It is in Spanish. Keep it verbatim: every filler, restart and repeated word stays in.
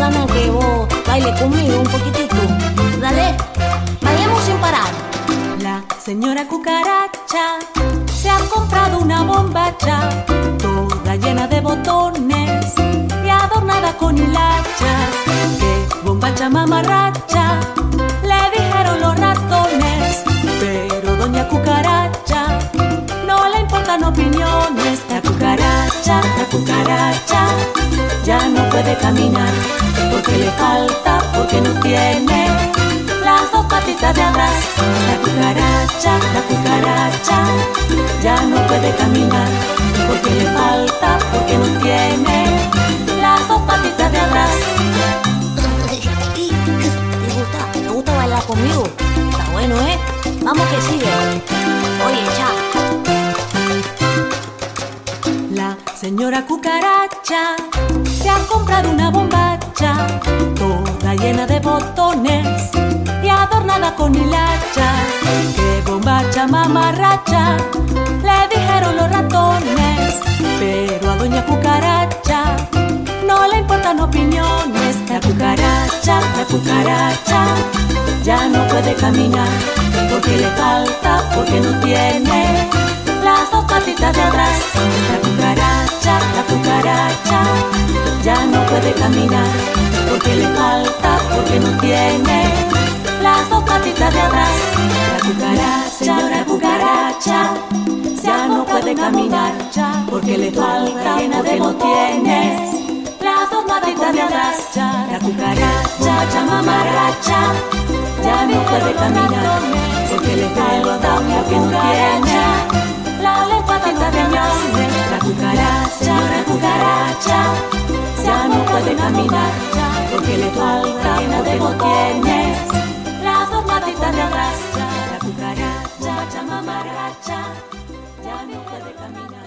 ganas que vos baile conmigo un poquitito. Dale, bailemos sin parar. La señora cucaracha se ha comprado una bombacha, toda llena de botones y adornada con hilachas. ¡Qué bombacha mamarracha!, le dijeron los ratones. Pero doña cucaracha no le importan opiniones. La cucaracha, la cucaracha ya no puede caminar, porque le falta, porque no tiene las dos patitas de atrás. La cucaracha, la cucaracha ya no puede caminar, porque le falta, porque no tiene las dos patitas de atrás. ¿Te gusta? ¿Te gusta bailar conmigo? Está bueno, ¿eh? Vamos que sigue. Oye, cha. La señora cucaracha se ha comprado una bombacha, toda llena de botones y adornada con hilachas. ¡Qué bombacha mamarracha!, le dijeron los ratones. Pero a doña cucaracha no le importan opiniones. La cucaracha, la cucaracha ya no puede caminar, porque le falta, porque no tiene las dos patitas de atrás. La cucaracha, la cucaracha ya no puede caminar, porque le falta, porque no tiene las dos patitas de atrás. La cucaracha, señora cucaracha ya no puede caminar, porque le falta, porque no tiene las dos patitas de atrás. La cucaracha mamarracha ya no puede caminar, porque le falta, porque no tiene las dos patitas de atrás. La cucaracha, la cucaracha ya no puede caminar, porque le falta, porque no tiene las dos patitas de atrás. La cucaracha mamarracha ya no puede caminar.